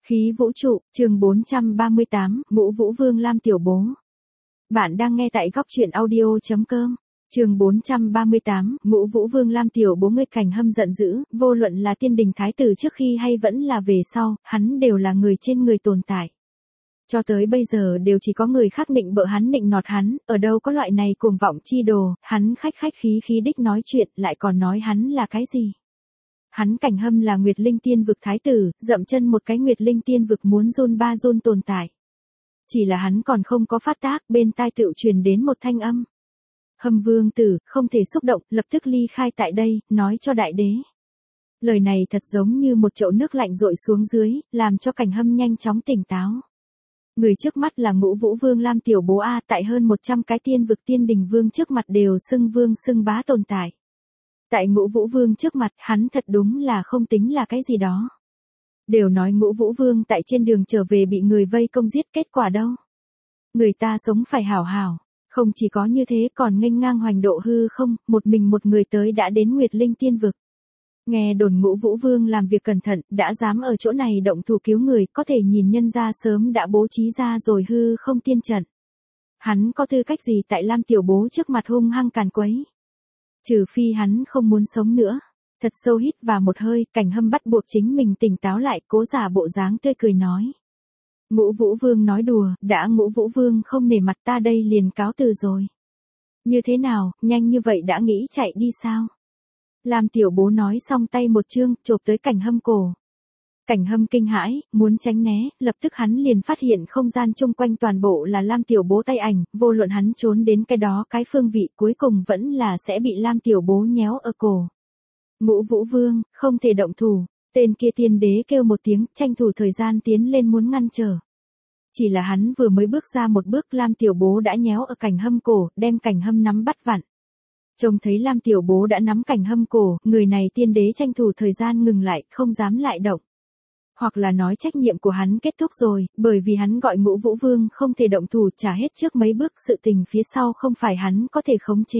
Khí vũ trụ, chương 438, Ngũ Vũ Vương Lam Tiểu Bố. Bạn đang nghe tại góc truyện audio.com. Chương 438, Ngũ Vũ Vương Lam Tiểu Bố. Người Cảnh Hâm giận dữ, vô luận là tiên đình thái tử trước khi hay vẫn là về sau, hắn đều là người trên người tồn tại. Cho tới bây giờ đều chỉ có người khác nịnh bợ hắn, nịnh nọt hắn, ở đâu có loại này cuồng vọng chi đồ, hắn khách khí đích nói chuyện, lại còn nói hắn là cái gì? Hắn Cảnh Hâm là Nguyệt Linh Tiên vực thái tử, dậm chân một cái Nguyệt Linh Tiên vực muốn run ba run tồn tại. Chỉ là hắn còn không có phát tác, bên tai tựu truyền đến một thanh âm. Hâm vương tử, không thể xúc động, lập tức ly khai tại đây, nói cho đại đế. Lời này thật giống như một chậu nước lạnh dội xuống dưới, làm cho Cảnh Hâm nhanh chóng tỉnh táo. Người trước mắt là Ngũ Vũ Vương Lam Tiểu Bố A, tại hơn 100 cái tiên vực tiên đình vương trước mặt đều xưng vương xưng bá tồn tại. Tại Ngũ Vũ Vương trước mặt, hắn thật đúng là không tính là cái gì đó. Đều nói Ngũ Vũ Vương tại trên đường trở về bị người vây công giết, kết quả đâu? Người ta sống phải hảo hảo, không chỉ có như thế còn nghênh ngang hoành độ hư không, một mình một người tới đã đến Nguyệt Linh Tiên vực. Nghe đồn Ngũ Vũ Vương làm việc cẩn thận, đã dám ở chỗ này động thủ cứu người, có thể nhìn nhân ra sớm đã bố trí ra rồi hư không tiên trận. Hắn có tư cách gì tại Lam Tiểu Bố trước mặt hung hăng càn quấy? Trừ phi hắn không muốn sống nữa. Thật sâu hít vào một hơi, Cảnh Hâm bắt buộc chính mình tỉnh táo lại, cố giả bộ dáng tươi cười nói. Ngũ Vũ Vương nói đùa, đã Ngũ Vũ Vương không nể mặt ta đây liền cáo từ rồi. Như thế nào, nhanh như vậy đã nghĩ chạy đi sao? Lam Tiểu Bố nói xong tay một chương, chộp tới Cảnh Hâm cổ. Cảnh Hâm kinh hãi, muốn tránh né, lập tức hắn liền phát hiện không gian chung quanh toàn bộ là Lam Tiểu Bố tay ảnh, vô luận hắn trốn đến cái đó cái phương vị cuối cùng vẫn là sẽ bị Lam Tiểu Bố nhéo ở cổ. Ngũ Vũ Vương, không thể động thủ, tên kia tiên đế kêu một tiếng, tranh thủ thời gian tiến lên muốn ngăn trở. Chỉ là hắn vừa mới bước ra một bước, Lam Tiểu Bố đã nhéo ở Cảnh Hâm cổ, đem Cảnh Hâm nắm bắt vặn. Trông thấy Lam Tiểu Bố đã nắm Cảnh Hâm cổ, người này tiên đế tranh thủ thời gian ngừng lại, không dám lại động. Hoặc là nói trách nhiệm của hắn kết thúc rồi, bởi vì hắn gọi Ngũ Vũ Vương không thể động thủ, trả hết trước mấy bước, sự tình phía sau không phải hắn có thể khống chế.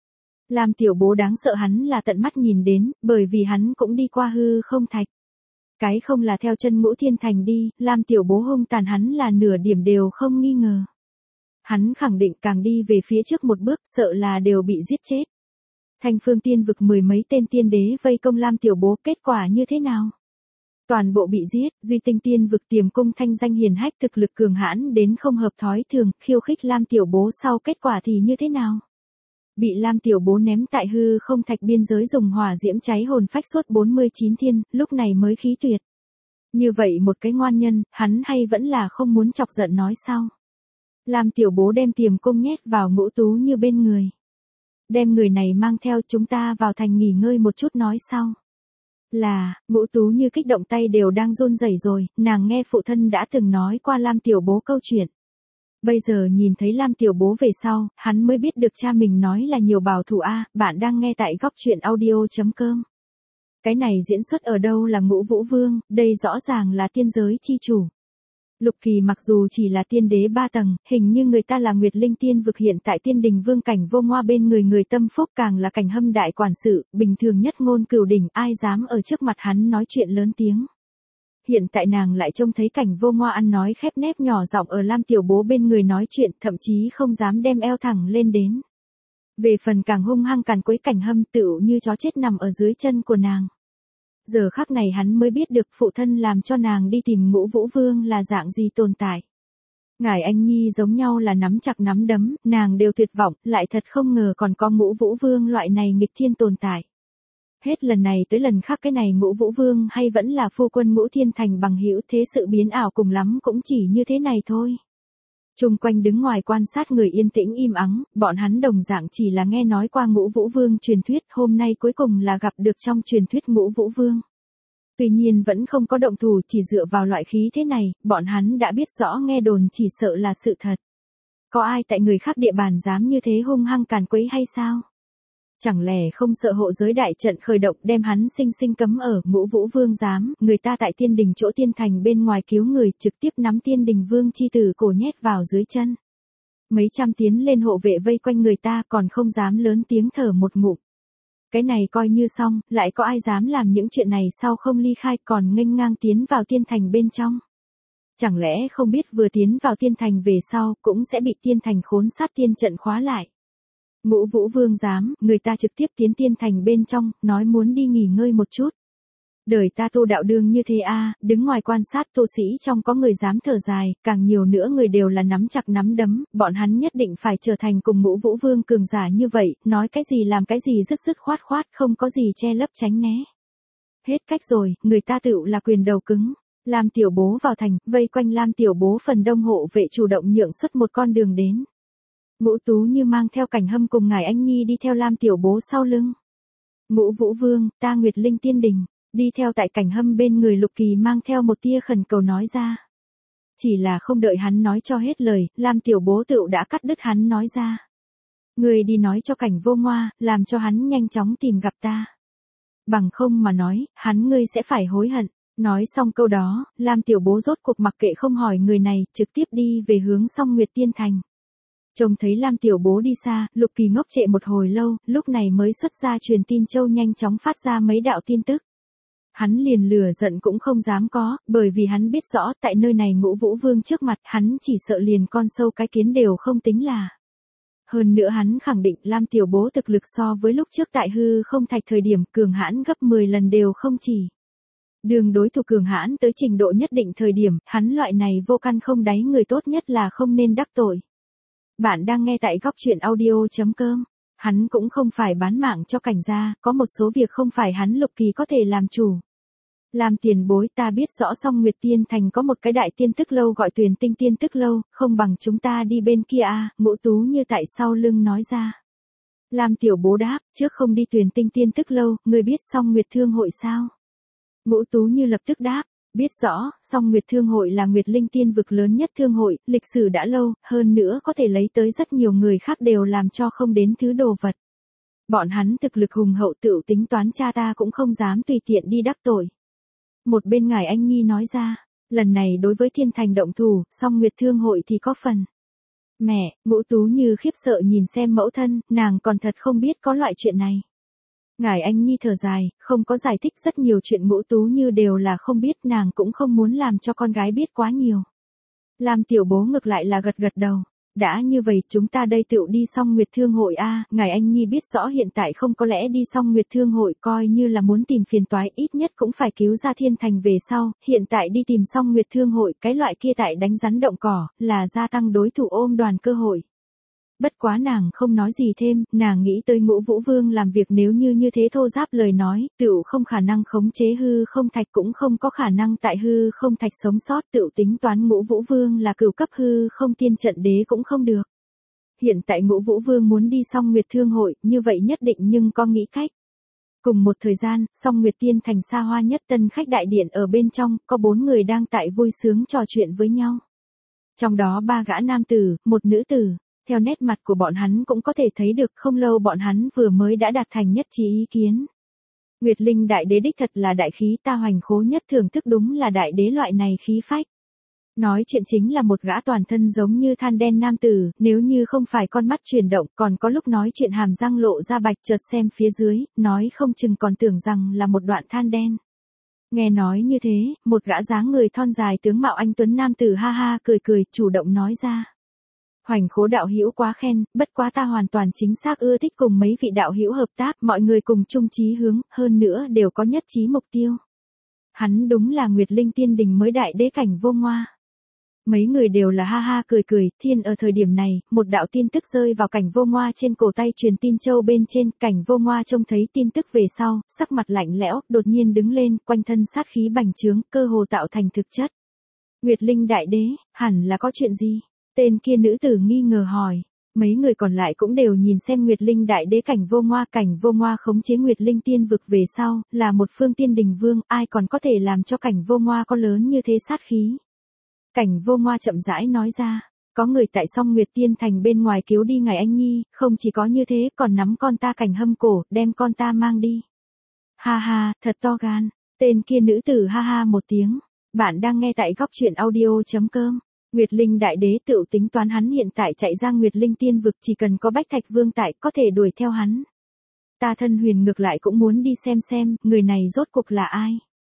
Lam Tiểu Bố đáng sợ hắn là tận mắt nhìn đến, bởi vì hắn cũng đi qua hư không thạch. Cái không là theo chân Ngũ Thiên Thành đi, Lam Tiểu Bố hung tàn hắn là nửa điểm đều không nghi ngờ. Hắn khẳng định càng đi về phía trước một bước, sợ là đều bị giết chết. Thanh Phương Tiên vực 10 mấy tên tiên đế vây công Lam Tiểu Bố, kết quả như thế nào? Toàn bộ bị giết, Duy Tinh Tiên vực Tiềm Cung thanh danh hiển hách, thực lực cường hãn đến không hợp thói thường, khiêu khích Lam Tiểu Bố, sau kết quả thì như thế nào? Bị Lam Tiểu Bố ném tại hư không thạch biên giới, dùng hỏa diễm cháy hồn phách suốt 49 thiên, lúc này mới khí tuyệt. Như vậy một cái ngoan nhân, hắn hay vẫn là không muốn chọc giận nói sao? Lam Tiểu Bố đem Tiềm Cung nhét vào Ngũ Tú Như bên người. Đem người này mang theo, chúng ta vào thành nghỉ ngơi một chút nói sau. Là, Ngũ Tú Như kích động, tay đều đang run rẩy rồi, nàng nghe phụ thân đã từng nói qua Lam Tiểu Bố câu chuyện. Bây giờ nhìn thấy Lam Tiểu Bố về sau, hắn mới biết được cha mình nói là nhiều bảo thủ a. Bạn đang nghe tại góc truyện audio.com. Cái này diễn xuất ở đâu là Ngũ Vũ Vương, đây rõ ràng là tiên giới chi chủ. Lục Kỳ mặc dù chỉ là tiên đế 3 tầng, hình như người ta là Nguyệt Linh Tiên vực hiện tại tiên đình vương Cảnh Vô Ngoa bên người, người tâm phúc càng là Cảnh Hâm đại quản sự, bình thường nhất ngôn cửu đỉnh, ai dám ở trước mặt hắn nói chuyện lớn tiếng. Hiện tại nàng lại trông thấy Cảnh Vô Ngoa ăn nói khép nép nhỏ giọng ở Lam Tiểu Bố bên người nói chuyện, thậm chí không dám đem eo thẳng lên đến. Về phần càng hung hăng càn quấy Cảnh Hâm, tựu như chó chết nằm ở dưới chân của nàng. Giờ khắc này hắn mới biết được phụ thân làm cho nàng đi tìm Ngũ Vũ Vương là dạng gì tồn tại. Ngải Anh Nhi giống nhau là nắm chặt nắm đấm, nàng đều tuyệt vọng, lại thật không ngờ còn có Ngũ Vũ Vương loại này nghịch thiên tồn tại. Hết lần này tới lần khác cái này Ngũ Vũ Vương hay vẫn là phu quân Ngũ Thiên Thành bằng hữu, thế sự biến ảo cùng lắm cũng chỉ như thế này thôi. Chung quanh đứng ngoài quan sát người yên tĩnh im ắng, bọn hắn đồng dạng chỉ là nghe nói qua Ngũ Vũ Vương truyền thuyết, hôm nay cuối cùng là gặp được trong truyền thuyết Ngũ Vũ Vương. Tuy nhiên vẫn không có động thủ, chỉ dựa vào loại khí thế này, bọn hắn đã biết rõ nghe đồn chỉ sợ là sự thật. Có ai tại người khác địa bàn dám như thế hung hăng càn quấy hay sao? Chẳng lẽ không sợ hộ giới đại trận khởi động đem hắn sinh sinh cấm ở? Ngũ Vũ Vương dám, người ta tại tiên đình chỗ tiên thành bên ngoài cứu người, trực tiếp nắm tiên đình vương chi tử cổ nhét vào dưới chân. Mấy trăm tiến lên hộ vệ vây quanh người ta còn không dám lớn tiếng thở một ngụm. Cái này coi như xong, lại có ai dám làm những chuyện này sau không ly khai, còn nghênh ngang tiến vào tiên thành bên trong. Chẳng lẽ không biết vừa tiến vào tiên thành về sau, cũng sẽ bị tiên thành khốn sát tiên trận khóa lại. Ngũ Vũ Vương dám, người ta trực tiếp tiến tiên thành bên trong, nói muốn đi nghỉ ngơi một chút. Đời ta tu đạo đương như thế a, đứng ngoài quan sát tu sĩ trong có người dám thở dài, càng nhiều nữa người đều là nắm chặt nắm đấm, bọn hắn nhất định phải trở thành cùng Ngũ Vũ Vương cường giả như vậy, nói cái gì làm cái gì dứt dứt khoát khoát, không có gì che lấp tránh né. Hết cách rồi, người ta tựu là quyền đầu cứng. Lam Tiểu Bố vào thành, vây quanh Lam Tiểu Bố phần đông hộ vệ chủ động nhượng xuất một con đường đến. Ngũ Tú Như mang theo Cảnh Hâm cùng ngài Anh Nhi đi theo Lam Tiểu Bố sau lưng. Ngũ Vũ Vương, ta Nguyệt Linh Tiên Đình, đi theo tại Cảnh Hâm bên người Lục Kỳ mang theo một tia khẩn cầu nói ra. Chỉ là không đợi hắn nói cho hết lời, Lam Tiểu Bố tựu đã cắt đứt hắn nói ra. Người đi nói cho Cảnh Vô Ngoa, làm cho hắn nhanh chóng tìm gặp ta. Bằng không mà nói, hắn ngươi sẽ phải hối hận. Nói xong câu đó, Lam Tiểu Bố rốt cuộc mặc kệ không hỏi người này, trực tiếp đi về hướng Song Nguyệt Tiên Thành. Trông thấy Lam Tiểu Bố đi xa, Lục Kỳ ngốc trệ một hồi lâu, lúc này mới xuất ra truyền tin châu nhanh chóng phát ra mấy đạo tin tức. Hắn liền lửa giận cũng không dám có, bởi vì hắn biết rõ tại nơi này Ngũ Vũ Vương trước mặt hắn chỉ sợ liền con sâu cái kiến đều không tính là. Hơn nữa hắn khẳng định Lam Tiểu Bố thực lực so với lúc trước tại hư không thạch thời điểm cường hãn gấp 10 lần đều không chỉ. Đường đối thủ cường hãn tới trình độ nhất định thời điểm, hắn loại này vô căn không đáy người tốt nhất là không nên đắc tội. Bạn đang nghe tại góc truyện audio.com. Hắn cũng không phải bán mạng cho Cảnh gia, có một số việc không phải hắn Lục Kỳ có thể làm chủ. Làm tiền bối ta biết rõ Song Nguyệt Tiên Thành có một cái đại tiên tức lâu gọi Tuyền Tinh Tiên Tức Lâu, không bằng chúng ta đi bên kia a. Ngũ Tú Như tại sau lưng nói ra. Làm Tiểu Bố đáp, trước không đi Tuyền Tinh Tiên Tức Lâu, người biết Song Nguyệt Thương Hội sao? Ngũ Tú Như lập tức đáp, biết rõ, Song Nguyệt Thương Hội là Nguyệt Linh Tiên vực lớn nhất thương hội, lịch sử đã lâu, hơn nữa có thể lấy tới rất nhiều người khác đều làm cho không đến thứ đồ vật. Bọn hắn thực lực hùng hậu tự tính toán cha ta cũng không dám tùy tiện đi đắc tội. Một bên ngài Anh Nhi nói ra, lần này đối với Thiên Thành động thủ, Song Nguyệt Thương Hội thì có phần. Mẹ, Ngũ Tú Như khiếp sợ nhìn xem mẫu thân, nàng còn thật không biết có loại chuyện này. Ngài Anh Nhi thở dài, không có giải thích rất nhiều chuyện Ngũ Tú Như đều là không biết, nàng cũng không muốn làm cho con gái biết quá nhiều. Làm Tiểu Bố ngược lại là gật gật đầu. Đã như vậy chúng ta đây tựu đi Song Nguyệt Thương Hội a. Ngài Anh Nhi biết rõ hiện tại không có lẽ đi Song Nguyệt Thương Hội coi như là muốn tìm phiền toái, ít nhất cũng phải cứu ra Thiên Thành về sau, hiện tại đi tìm Song Nguyệt Thương Hội, cái loại kia tại đánh rắn động cỏ, là gia tăng đối thủ ôm đoàn cơ hội. Bất quá nàng không nói gì thêm, nàng nghĩ tới Ngũ Vũ Vương làm việc nếu như thế thô giáp lời nói, tựu không khả năng khống chế hư không thạch, cũng không có khả năng tại hư không thạch sống sót, tựu tính toán Ngũ Vũ Vương là cửu cấp hư không tiên trận đế cũng không được. Hiện tại Ngũ Vũ Vương muốn đi Song Nguyệt Thương Hội, như vậy nhất định nhưng có nghĩ cách. Cùng một thời gian, Song Nguyệt Tiên Thành xa hoa nhất tân khách đại điện ở bên trong, có 4 người đang tại vui sướng trò chuyện với nhau. Trong đó 3 gã nam tử, 1 nữ tử. Theo nét mặt của bọn hắn cũng có thể thấy được không lâu bọn hắn vừa mới đã đạt thành nhất trí ý kiến. Nguyệt Linh đại đế đích thật là đại khí, ta hoành khố nhất thưởng thức đúng là đại đế loại này khí phách. Nói chuyện chính là một gã toàn thân giống như than đen nam tử, nếu như không phải con mắt chuyển động, còn có lúc nói chuyện hàm răng lộ ra bạch, chợt xem phía dưới, nói không chừng còn tưởng rằng là một đoạn than đen. Nghe nói như thế, một gã dáng người thon dài tướng mạo anh tuấn nam tử ha ha cười cười, chủ động nói ra. Hoành khố đạo hữu quá khen, bất quá ta hoàn toàn chính xác ưa thích cùng mấy vị đạo hữu hợp tác, mọi người cùng chung chí hướng, hơn nữa đều có nhất trí mục tiêu. Hắn đúng là Nguyệt Linh Tiên Đình mới đại đế Cảnh Vô Ngoa. Mấy người đều là ha ha cười cười, thiên ở thời điểm này, một đạo tin tức rơi vào Cảnh Vô Ngoa trên cổ tay truyền tin châu bên trên, Cảnh Vô Ngoa trông thấy tin tức về sau, sắc mặt lạnh lẽo, đột nhiên đứng lên, quanh thân sát khí bành trướng, cơ hồ tạo thành thực chất. Nguyệt Linh đại đế, hẳn là có chuyện gì? Tên kia nữ tử nghi ngờ hỏi. Mấy người còn lại cũng đều nhìn xem Nguyệt Linh đại đế Cảnh Vô Ngoa khống chế Nguyệt Linh tiên vực về sau, là một phương tiên đình vương, ai còn có thể làm cho Cảnh Vô Ngoa có lớn như thế sát khí. Cảnh Vô Ngoa chậm rãi nói ra, có người tại Song Nguyệt Tiên Thành bên ngoài cứu đi ngài Anh Nhi, không chỉ có như thế còn nắm con ta Cảnh Hâm cổ, đem con ta mang đi. Ha ha, thật to gan, tên kia nữ tử ha ha một tiếng, bạn đang nghe tại góc truyện audio.com. Nguyệt Linh đại đế tự tính toán hắn hiện tại chạy ra Nguyệt Linh tiên vực chỉ cần có Bách Thạch Vương tại có thể đuổi theo hắn. Ta Thân Huyền ngược lại cũng muốn đi xem người này rốt cuộc là ai.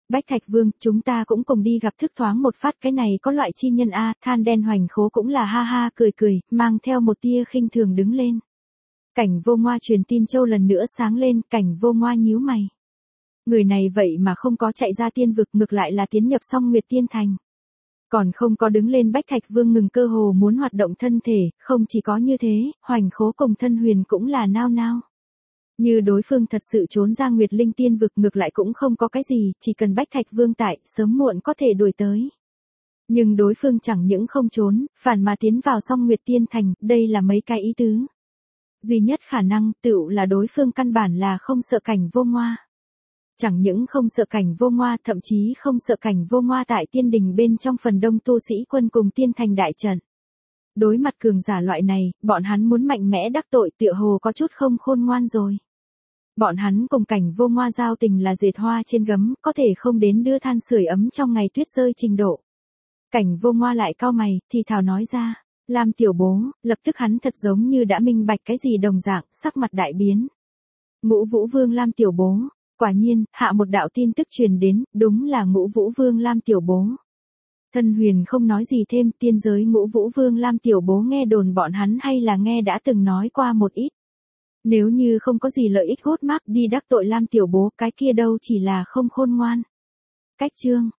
Bách Thạch Vương, chúng ta cũng cùng đi gặp thức thoáng một phát, cái này có loại chi nhân a. Than đen Hoành Khố cũng là ha ha cười cười, mang theo một tia khinh thường đứng lên. Cảnh Vô Ngoa truyền tin châu lần nữa sáng lên, Cảnh Vô Ngoa nhíu mày. Người này vậy mà không có chạy ra tiên vực, ngược lại là tiến nhập Song Nguyệt Tiên Thành. Còn không có đứng lên. Bách Thạch Vương ngừng cơ hồ muốn hoạt động thân thể, không chỉ có như thế, Hoành Khố cùng Thân Huyền cũng là nao nao. Như đối phương thật sự trốn ra Nguyệt Linh Tiên vực, ngược lại cũng không có cái gì, chỉ cần Bách Thạch Vương tại, sớm muộn có thể đuổi tới. Nhưng đối phương chẳng những không trốn, phản mà tiến vào Song Nguyệt Tiên Thành, đây là mấy cái ý tứ. Duy nhất khả năng, tựu là đối phương căn bản là không sợ Cảnh Vô Ngoa. Chẳng những không sợ Cảnh Vô Ngoa, thậm chí không sợ Cảnh Vô Ngoa tại tiên đình bên trong phần đông tu sĩ quân cùng tiên thành đại trận. Đối mặt cường giả loại này, bọn hắn muốn mạnh mẽ đắc tội tựa hồ có chút không khôn ngoan rồi. Bọn hắn cùng Cảnh Vô Ngoa giao tình là dệt hoa trên gấm, có thể không đến đưa than sưởi ấm trong ngày tuyết rơi trình độ. Cảnh Vô Ngoa lại cau mày, thì thào nói ra, Lam tiểu bố, lập tức hắn thật giống như đã minh bạch cái gì đồng dạng, sắc mặt đại biến. Ngũ Vũ Vương Lam tiểu bố, quả nhiên, hạ một đạo tin tức truyền đến, đúng là Ngũ Vũ Vương Lam tiểu bố. Thân Huyền không nói gì thêm, tiên giới Ngũ Vũ Vương Lam tiểu bố nghe đồn bọn hắn hay là nghe đã từng nói qua một ít. Nếu như không có gì lợi ích hốt mác đi đắc tội Lam tiểu bố, cái kia đâu chỉ là không khôn ngoan. Cách chương